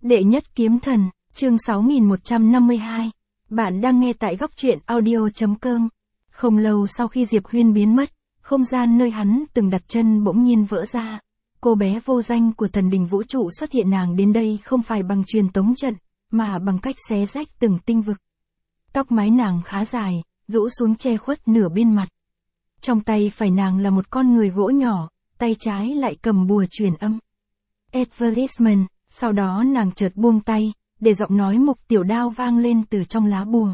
Đệ nhất kiếm thần, chương 6152. Bạn đang nghe tại góc truyện audio.com. Không lâu sau khi Diệp Huyên biến mất, không gian nơi hắn từng đặt chân bỗng nhiên vỡ ra. Cô bé vô danh của thần đình vũ trụ xuất hiện, nàng đến đây không phải bằng truyền tống trận, mà bằng cách xé rách từng tinh vực. Tóc mái nàng khá dài, rũ xuống che khuất nửa bên mặt. Trong tay phải nàng là một con người gỗ nhỏ, tay trái lại cầm bùa truyền âm. Advertisement. Sau đó nàng chợt buông tay, để giọng nói Mục Tiểu Đao vang lên từ trong lá bùa.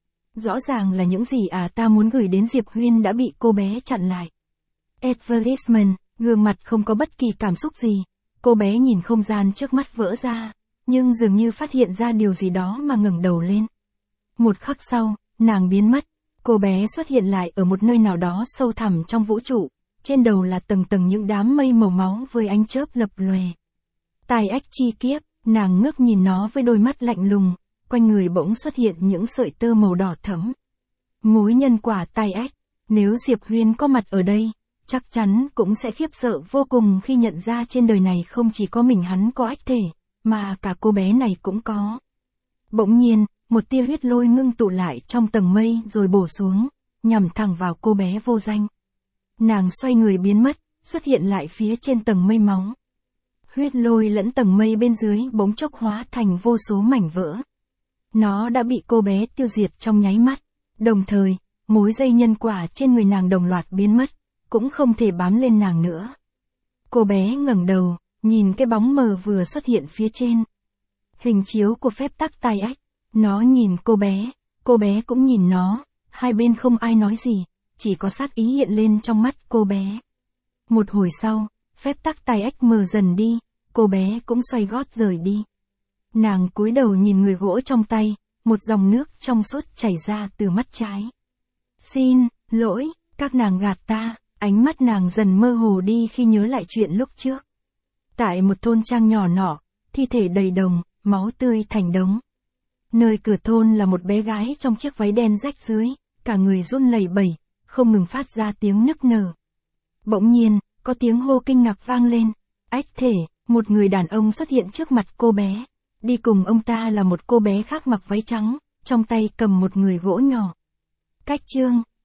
Rõ ràng là những gì ta muốn gửi đến Diệp Huyên đã bị cô bé chặn lại. Advertisement, gương mặt không có bất kỳ cảm xúc gì. Cô bé nhìn không gian trước mắt vỡ ra, nhưng dường như phát hiện ra điều gì đó mà ngẩng đầu lên. Một khắc sau, nàng biến mất. Cô bé xuất hiện lại ở một nơi nào đó sâu thẳm trong vũ trụ. Trên đầu là tầng tầng những đám mây màu máu với ánh chớp lập lòe. Tai ách chi kiếp, nàng ngước nhìn nó với đôi mắt lạnh lùng, quanh người bỗng xuất hiện những sợi tơ màu đỏ thẫm. Mối nhân quả tai ách, nếu Diệp Huyên có mặt ở đây, chắc chắn cũng sẽ khiếp sợ vô cùng khi nhận ra trên đời này không chỉ có mình hắn có ách thể, mà cả cô bé này cũng có. Bỗng nhiên, một tia huyết lôi ngưng tụ lại trong tầng mây rồi bổ xuống, nhằm thẳng vào cô bé vô danh. Nàng xoay người biến mất, xuất hiện lại phía trên tầng mây máu. Huyết lôi lẫn tầng mây bên dưới bỗng chốc hóa thành vô số mảnh vỡ. Nó đã bị cô bé tiêu diệt trong nháy mắt. Đồng thời, mối dây nhân quả trên người nàng đồng loạt biến mất, cũng không thể bám lên nàng nữa. Cô bé ngẩng đầu, nhìn cái bóng mờ vừa xuất hiện phía trên. Hình chiếu của phép tắc tai ách. Nó nhìn cô bé cũng nhìn nó, hai bên không ai nói gì, chỉ có sát ý hiện lên trong mắt cô bé. Một hồi sau, phép tắc tai ách mờ dần đi, cô bé cũng xoay gót rời đi. Nàng cúi đầu nhìn người gỗ trong tay, một dòng nước trong suốt chảy ra từ mắt trái. Xin lỗi, các nàng gạt ta, ánh mắt nàng dần mơ hồ đi khi nhớ lại chuyện lúc trước. Tại một thôn trang nhỏ nọ, thi thể đầy đồng, máu tươi thành đống. Nơi cửa thôn là một bé gái trong chiếc váy đen rách rưới, cả người run lẩy bẩy, không ngừng phát ra tiếng nức nở. Bỗng nhiên, có tiếng hô kinh ngạc vang lên. Ách thể, một người đàn ông xuất hiện trước mặt cô bé. Đi cùng ông ta là một cô bé khác mặc váy trắng, trong tay cầm một người gỗ nhỏ. Cách chương